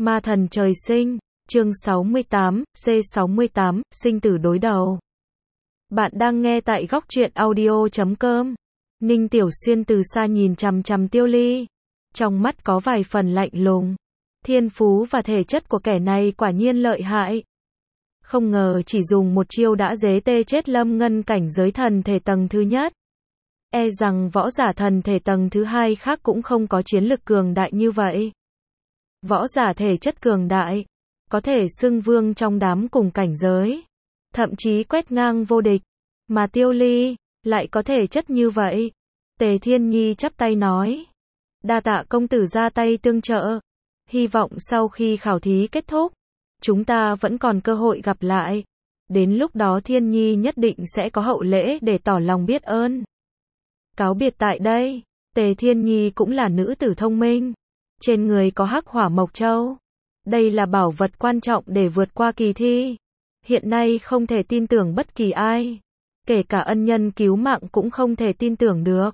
Ma thần trời sinh, chương 68, C68, sinh tử đối đầu. Bạn đang nghe tại góc truyện audio.com. Ninh Tiểu Xuyên từ xa nhìn chằm chằm Tiêu Ly. Trong mắt có vài phần lạnh lùng. Thiên phú và thể chất của kẻ này quả nhiên lợi hại. Không ngờ chỉ dùng một chiêu đã dế tê chết Lâm Ngân cảnh giới thần thể tầng thứ nhất. E rằng võ giả thần thể tầng thứ hai khác cũng không có chiến lực cường đại như vậy. Võ giả thể chất cường đại, có thể xưng vương trong đám cùng cảnh giới, thậm chí quét ngang vô địch, mà Tiêu Ly lại có thể chất như vậy. Tề Thiên Nhi chắp tay nói, đa tạ công tử ra tay tương trợ, hy vọng sau khi khảo thí kết thúc, chúng ta vẫn còn cơ hội gặp lại. Đến lúc đó Thiên Nhi nhất định sẽ có hậu lễ để tỏ lòng biết ơn. Cáo biệt tại đây. Tề Thiên Nhi cũng là nữ tử thông minh, trên người có hắc hỏa mộc châu. Đây là bảo vật quan trọng để vượt qua kỳ thi. Hiện nay không thể tin tưởng bất kỳ ai, kể cả ân nhân cứu mạng cũng không thể tin tưởng được.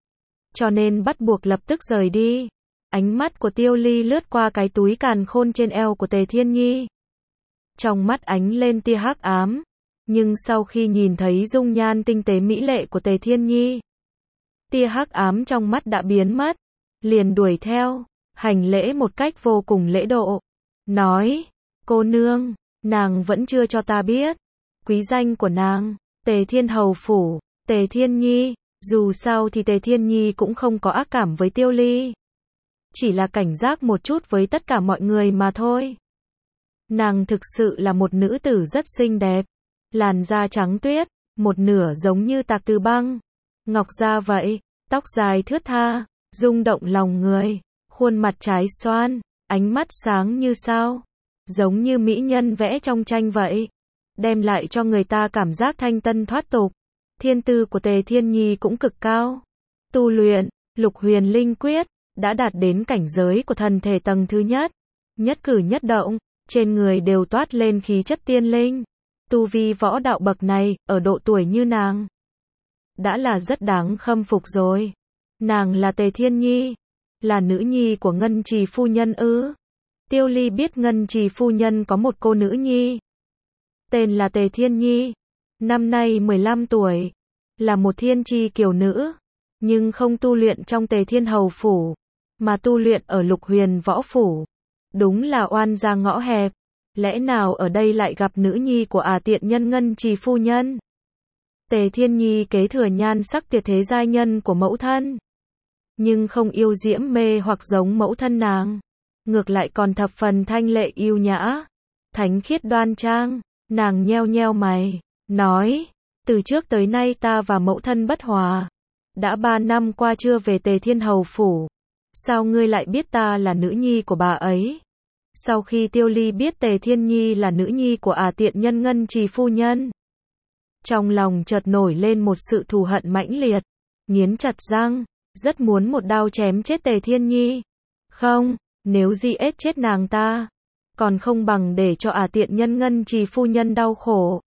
Cho nên bắt buộc lập tức rời đi. Ánh mắt của Tiêu Ly lướt qua cái túi càn khôn trên eo của Tề Thiên Nhi. Trong mắt ánh lên tia hắc ám, nhưng sau khi nhìn thấy dung nhan tinh tế mỹ lệ của Tề Thiên Nhi, tia hắc ám trong mắt đã biến mất, liền đuổi theo, hành lễ một cách vô cùng lễ độ, nói, cô nương, nàng vẫn chưa cho ta biết quý danh của nàng. Tề Thiên Hầu Phủ, Tề Thiên Nhi. Dù sao thì Tề Thiên Nhi cũng không có ác cảm với Tiêu Ly, chỉ là cảnh giác một chút với tất cả mọi người mà thôi. Nàng thực sự là một nữ tử rất xinh đẹp, làn da trắng tuyết, một nửa giống như tạc từ băng, ngọc da vậy, tóc dài thướt tha, rung động lòng người, khuôn mặt trái xoan, ánh mắt sáng như sao, giống như mỹ nhân vẽ trong tranh vậy, đem lại cho người ta cảm giác thanh tân thoát tục. Thiên tư của Tề Thiên Nhi cũng cực cao, tu luyện Lục Huyền Linh Quyết đã đạt đến cảnh giới của thần thể tầng thứ nhất, nhất cử nhất động trên người đều toát lên khí chất tiên linh. Tu vi võ đạo bậc này ở độ tuổi như nàng đã là rất đáng khâm phục rồi. Nàng là Tề Thiên Nhi, là nữ nhi của Ngân Trì phu nhân ư? Tiêu Ly biết Ngân Trì phu nhân có một cô nữ nhi, tên là Tề Thiên Nhi, năm nay 15 tuổi, là một thiên chi kiều nữ, nhưng không tu luyện trong Tề Thiên Hầu Phủ, mà tu luyện ở Lục Huyền Võ Phủ. Đúng là oan gia ngõ hẹp, lẽ nào ở đây lại gặp nữ nhi của tiện nhân Ngân Trì phu nhân? Tề Thiên Nhi kế thừa nhan sắc tuyệt thế giai nhân của mẫu thân, nhưng không yêu diễm mê hoặc giống mẫu thân nàng, ngược lại còn thập phần thanh lệ yêu nhã, thánh khiết đoan trang. Nàng nheo nheo mày, nói, từ trước tới nay ta và mẫu thân bất hòa, đã 3 năm qua chưa về Tề Thiên Hầu Phủ, sao ngươi lại biết ta là nữ nhi của bà ấy? Sau khi Tiêu Ly biết Tề Thiên Nhi là nữ nhi của tiện nhân Ngân Trì phu nhân, trong lòng chợt nổi lên một sự thù hận mãnh liệt, nghiến chặt răng, rất muốn một đao chém chết Tề Thiên Nhi. Không, nếu giết chết nàng ta, còn không bằng để cho tiện nhân Ngân Trì phu nhân đau khổ.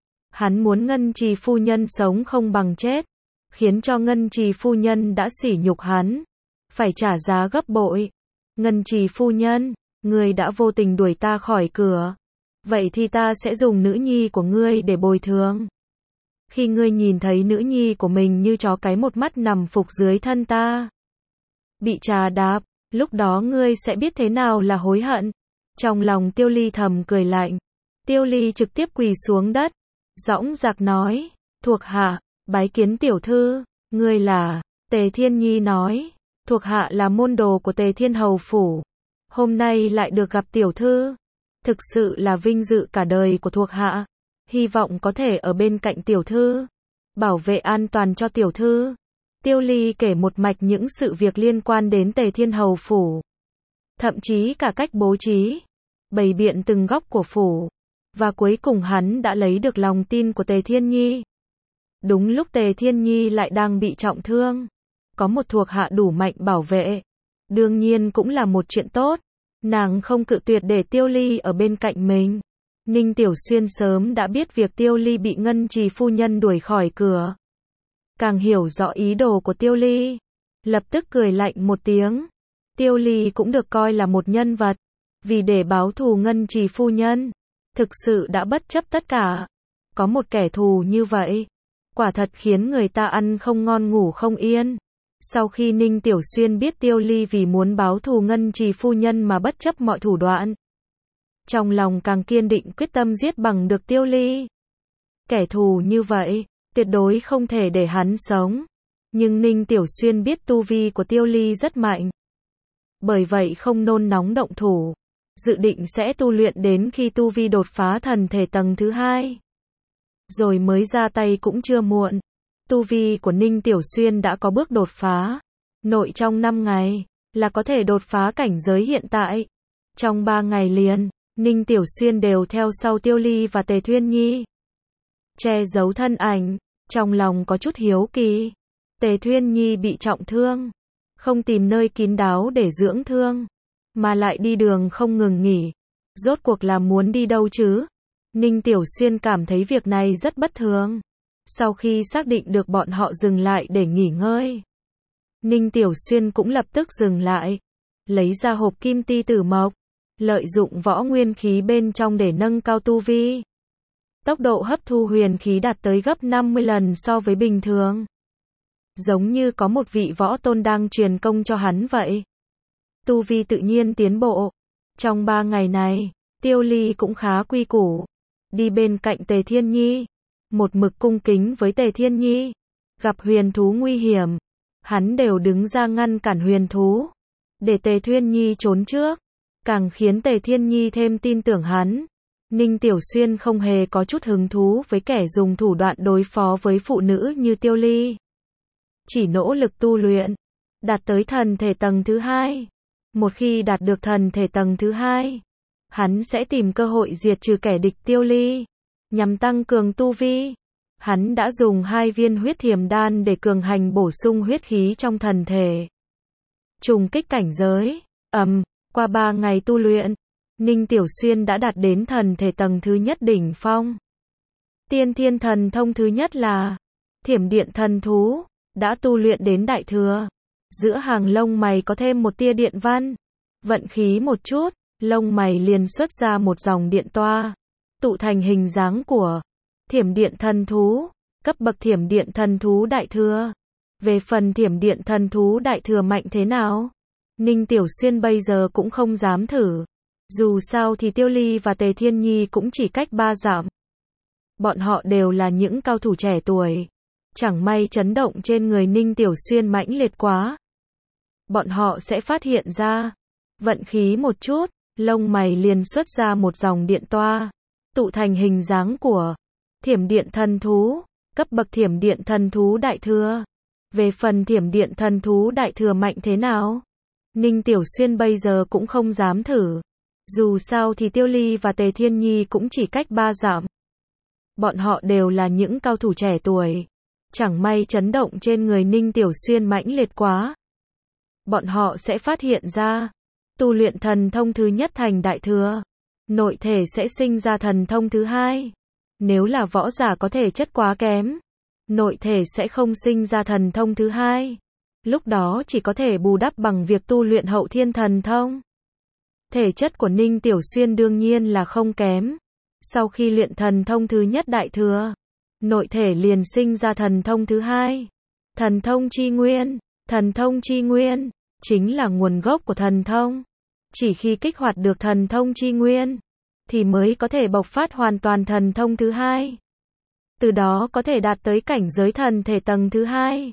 Hắn muốn Ngân Trì phu nhân sống không bằng chết, khiến cho Ngân Trì phu nhân đã sỉ nhục hắn, phải trả giá gấp bội. Ngân Trì phu nhân, ngươi đã vô tình đuổi ta khỏi cửa, vậy thì ta sẽ dùng nữ nhi của ngươi để bồi thường. Khi ngươi nhìn thấy nữ nhi của mình như chó cái một mắt nằm phục dưới thân ta, bị trà đạp, lúc đó ngươi sẽ biết thế nào là hối hận. Trong lòng Tiêu Ly thầm cười lạnh, Tiêu Ly trực tiếp quỳ xuống đất, dõng dạc nói, thuộc hạ, bái kiến tiểu thư. Ngươi là? Tề Thiên Nhi nói, thuộc hạ là môn đồ của Tề Thiên Hầu Phủ, hôm nay lại được gặp tiểu thư, thực sự là vinh dự cả đời của thuộc hạ, hy vọng có thể ở bên cạnh tiểu thư, bảo vệ an toàn cho tiểu thư. Tiêu Ly kể một mạch những sự việc liên quan đến Tề Thiên Hầu Phủ, thậm chí cả cách bố trí, bày biện từng góc của phủ, và cuối cùng hắn đã lấy được lòng tin của Tề Thiên Nhi. Đúng lúc Tề Thiên Nhi lại đang bị trọng thương, có một thuộc hạ đủ mạnh bảo vệ, đương nhiên cũng là một chuyện tốt, nàng không cự tuyệt để Tiêu Ly ở bên cạnh mình. Ninh Tiểu Xuyên sớm đã biết việc Tiêu Ly bị Ngân Trì phu nhân đuổi khỏi cửa, càng hiểu rõ ý đồ của Tiêu Ly, lập tức cười lạnh một tiếng. Tiêu Ly cũng được coi là một nhân vật, Vì để báo thù Ngân Trì phu nhân, thực sự đã bất chấp tất cả. Có một kẻ thù như vậy, quả thật khiến người ta ăn không ngon ngủ không yên. Sau khi Ninh Tiểu Xuyên biết Tiêu Ly vì muốn báo thù Ngân Trì phu nhân mà bất chấp mọi thủ đoạn, trong lòng càng kiên định quyết tâm giết bằng được Tiêu Ly. Kẻ thù như vậy, tuyệt đối không thể để hắn sống. Nhưng Ninh Tiểu Xuyên biết tu vi của Tiêu Ly rất mạnh. Bởi vậy không nôn nóng động thủ, dự định sẽ tu luyện đến khi tu vi đột phá thần thể tầng thứ 2. Rồi mới ra tay cũng chưa muộn. Tu vi của Ninh Tiểu Xuyên đã có bước đột phá. Nội trong 5 ngày, là có thể đột phá cảnh giới hiện tại. Trong 3 ngày liền, Ninh Tiểu Xuyên đều theo sau Tiêu Ly và Tề Thuyên Nhi. Che giấu thân ảnh, trong lòng có chút hiếu kỳ. Tề Thuyên Nhi bị trọng thương, không tìm nơi kín đáo để dưỡng thương, mà lại đi đường không ngừng nghỉ. Rốt cuộc là muốn đi đâu chứ? Ninh Tiểu Xuyên cảm thấy việc này rất bất thường. Sau khi xác định được bọn họ dừng lại để nghỉ ngơi, Ninh Tiểu Xuyên cũng lập tức dừng lại, lấy ra hộp kim ti tử mộc, lợi dụng võ nguyên khí bên trong để nâng cao tu vi. Tốc độ hấp thu huyền khí đạt tới gấp 50 lần so với bình thường. Giống như có một vị võ tôn đang truyền công cho hắn vậy. Tu vi tự nhiên tiến bộ. Trong 3 ngày này, Tiêu Ly cũng khá quy củ. Đi bên cạnh Tề Thiên Nhi, một mực cung kính với Tề Thiên Nhi. Gặp huyền thú nguy hiểm, hắn đều đứng ra ngăn cản huyền thú, để Tề Thiên Nhi trốn trước. Càng khiến Tề Thiên Nhi thêm tin tưởng hắn. Ninh Tiểu Xuyên không hề có chút hứng thú với kẻ dùng thủ đoạn đối phó với phụ nữ như Tiêu Ly. Chỉ nỗ lực tu luyện, đạt tới thần thể tầng thứ 2. Một khi đạt được thần thể tầng thứ 2, hắn sẽ tìm cơ hội diệt trừ kẻ địch Tiêu Ly. Nhằm tăng cường tu vi, hắn đã dùng 2 viên huyết thiềm đan để cường hành bổ sung huyết khí trong thần thể. Trùng kích cảnh giới, qua 3 ngày tu luyện, Ninh Tiểu Xuyên đã đạt đến thần thể tầng thứ nhất đỉnh phong. Tiên thiên thần thông thứ nhất là Thiểm Điện Thần Thú, đã tu luyện đến đại thừa. Giữa hàng lông mày có thêm một tia điện văn. Vận khí một chút, lông mày liền xuất ra một dòng điện toa, tụ thành hình dáng của Thiểm Điện Thần Thú, cấp bậc Thiểm Điện Thần Thú đại thừa. Về phần Thiểm Điện Thần Thú đại thừa mạnh thế nào, Ninh Tiểu Xuyên bây giờ cũng không dám thử. Dù sao thì Tiêu Ly và Tề Thiên Nhi cũng chỉ cách 3 dặm. Bọn họ đều là những cao thủ trẻ tuổi. Chẳng may chấn động trên người Ninh Tiểu Xuyên mãnh liệt quá, bọn họ sẽ phát hiện ra. Vận khí một chút, lông mày liền xuất ra một dòng điện toa, tụ thành hình dáng của Thiểm Điện Thần Thú, cấp bậc Thiểm Điện Thần Thú đại thừa. Về phần Thiểm Điện Thần Thú đại thừa mạnh thế nào, Ninh Tiểu Xuyên bây giờ cũng không dám thử. Dù sao thì Tiêu Ly và Tề Thiên Nhi cũng chỉ cách 3 dặm. Bọn họ đều là những cao thủ trẻ tuổi. Chẳng may chấn động trên người Ninh Tiểu Xuyên mãnh liệt quá, bọn họ sẽ phát hiện ra. Tu luyện thần thông thứ nhất thành đại thừa, nội thể sẽ sinh ra thần thông thứ 2. Nếu là võ giả có thể chất quá kém, nội thể sẽ không sinh ra thần thông thứ 2. Lúc đó chỉ có thể bù đắp bằng việc tu luyện hậu thiên thần thông. Thể chất của Ninh Tiểu Xuyên đương nhiên là không kém. Sau khi luyện thần thông thứ nhất đại thừa, nội thể liền sinh ra thần thông thứ 2. Thần thông chi nguyên. Thần thông chi nguyên chính là nguồn gốc của thần thông. Chỉ khi kích hoạt được thần thông chi nguyên, thì mới có thể bộc phát hoàn toàn thần thông thứ 2. Từ đó có thể đạt tới cảnh giới thần thể tầng thứ 2.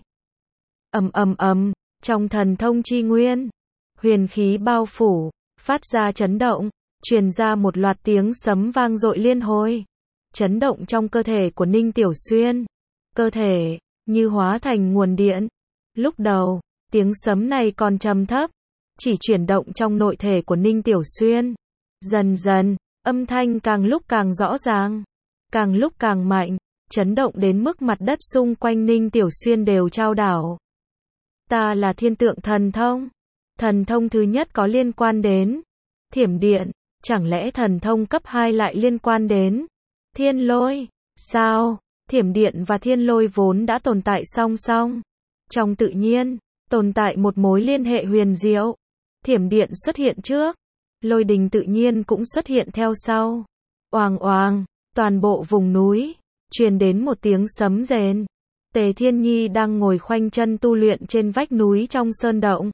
Trong thần thông chi nguyên, huyền khí bao phủ, phát ra chấn động, truyền ra một loạt tiếng sấm vang dội liên hồi. Chấn động trong cơ thể của Ninh Tiểu Xuyên. Cơ thể như hóa thành nguồn điện. Lúc đầu, tiếng sấm này còn trầm thấp, chỉ chuyển động trong nội thể của Ninh Tiểu Xuyên. Dần dần, âm thanh càng lúc càng rõ ràng, càng lúc càng mạnh, chấn động đến mức mặt đất xung quanh Ninh Tiểu Xuyên đều chao đảo. Ta là thiên tượng thần thông. Thần thông thứ nhất có liên quan đến thiểm điện, chẳng lẽ thần thông cấp 2 lại liên quan đến thiên lôi? Sao? Thiểm điện và thiên lôi vốn đã tồn tại song song. Trong tự nhiên, tồn tại một mối liên hệ huyền diệu. Thiểm điện xuất hiện trước, lôi đình tự nhiên cũng xuất hiện theo sau. Oàng oàng, toàn bộ vùng núi, truyền đến một tiếng sấm rền. Tề Thiên Nhi đang ngồi khoanh chân tu luyện trên vách núi trong sơn động.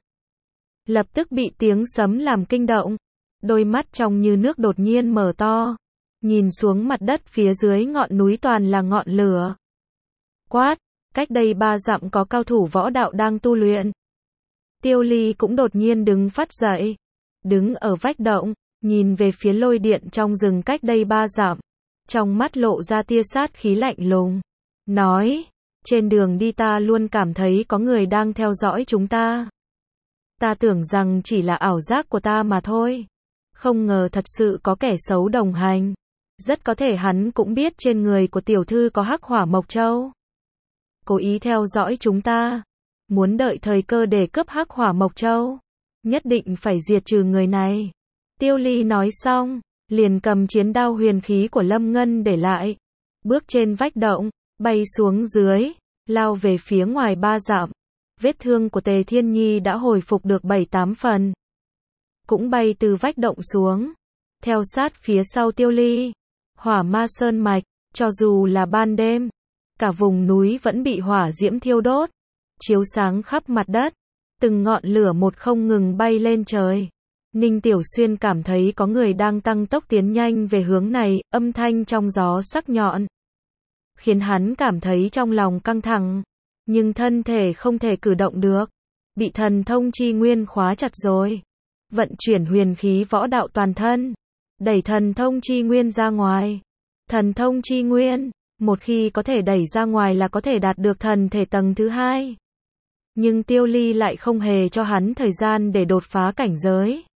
Lập tức bị tiếng sấm làm kinh động. Đôi mắt trong như nước đột nhiên mở to. Nhìn xuống mặt đất phía dưới ngọn núi toàn là ngọn lửa. Quát, cách đây 3 dặm có cao thủ võ đạo đang tu luyện. Tiêu Ly cũng đột nhiên đứng phát dậy. Đứng ở vách động, nhìn về phía lôi điện trong rừng cách đây 3 dặm. Trong mắt lộ ra tia sát khí lạnh lùng. Nói, trên đường đi ta luôn cảm thấy có người đang theo dõi chúng ta. Ta tưởng rằng chỉ là ảo giác của ta mà thôi. Không ngờ thật sự có kẻ xấu đồng hành. Rất có thể hắn cũng biết trên người của tiểu thư có hắc hỏa mộc châu. Cố ý theo dõi chúng ta. Muốn đợi thời cơ để cướp hắc hỏa mộc châu. Nhất định phải diệt trừ người này. Tiêu Ly nói xong, liền cầm chiến đao huyền khí của Lâm Ngân để lại. Bước trên vách động, bay xuống dưới, lao về phía ngoài 3 dặm. Vết thương của Tề Thiên Nhi đã hồi phục được 7-8 phần. Cũng bay từ vách động xuống. Theo sát phía sau Tiêu Ly. Hỏa ma sơn mạch, cho dù là ban đêm, cả vùng núi vẫn bị hỏa diễm thiêu đốt. Chiếu sáng khắp mặt đất. Từng ngọn lửa một không ngừng bay lên trời. Ninh Tiểu Xuyên cảm thấy có người đang tăng tốc tiến nhanh về hướng này, âm thanh trong gió sắc nhọn. Khiến hắn cảm thấy trong lòng căng thẳng. Nhưng thân thể không thể cử động được. Bị thần thông chi nguyên khóa chặt rồi. Vận chuyển huyền khí võ đạo toàn thân. Đẩy thần thông chi nguyên ra ngoài. Thần thông chi nguyên, một khi có thể đẩy ra ngoài là có thể đạt được thần thể tầng thứ 2. Nhưng Tiêu Ly lại không hề cho hắn thời gian để đột phá cảnh giới.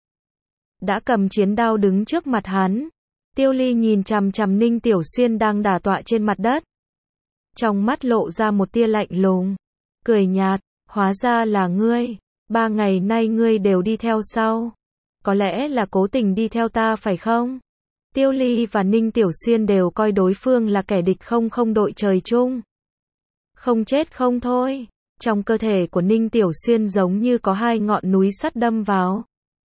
Đã cầm chiến đao đứng trước mặt hắn. Tiêu Ly nhìn chằm chằm Ninh Tiểu Xuyên đang đả tọa trên mặt đất. Trong mắt lộ ra một tia lạnh lùng. Cười nhạt, hóa ra là ngươi. 3 ngày nay ngươi đều đi theo sau. Có lẽ là cố tình đi theo ta phải không? Tiêu Ly và Ninh Tiểu Xuyên đều coi đối phương là kẻ địch không đội trời chung. Không chết không thôi. Trong cơ thể của Ninh Tiểu Xuyên giống như có 2 ngọn núi sắt đâm vào.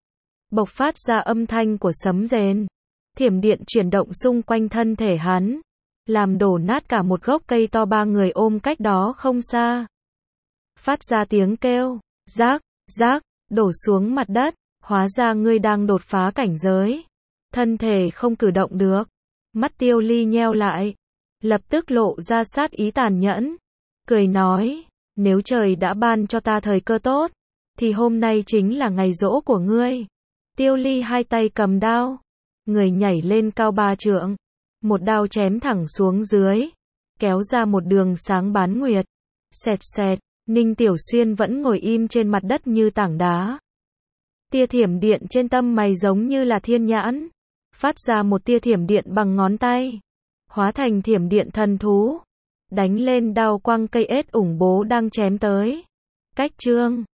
Bộc phát ra âm thanh của sấm rền. Thiểm điện chuyển động xung quanh thân thể hắn. Làm đổ nát cả một gốc cây to 3 người ôm cách đó không xa. Phát ra tiếng kêu. Rác, rác, đổ xuống mặt đất. Hóa ra ngươi đang đột phá cảnh giới. Thân thể không cử động được. Mắt Tiêu Ly nheo lại. Lập tức lộ ra sát ý tàn nhẫn. Cười nói. Nếu trời đã ban cho ta thời cơ tốt. Thì hôm nay chính là ngày giỗ của ngươi. Tiêu Ly 2 tay cầm đao. Người nhảy lên cao 3 trượng. Một đao chém thẳng xuống dưới. Kéo ra một đường sáng bán nguyệt. Xẹt xẹt. Ninh Tiểu Xuyên vẫn ngồi im trên mặt đất như tảng đá. Tia thiểm điện trên tâm mày giống như là thiên nhãn. Phát ra một tia thiểm điện bằng ngón tay. Hóa thành thiểm điện thần thú. Đánh lên đao quang cây ết ủng bố đang chém tới. Cách chương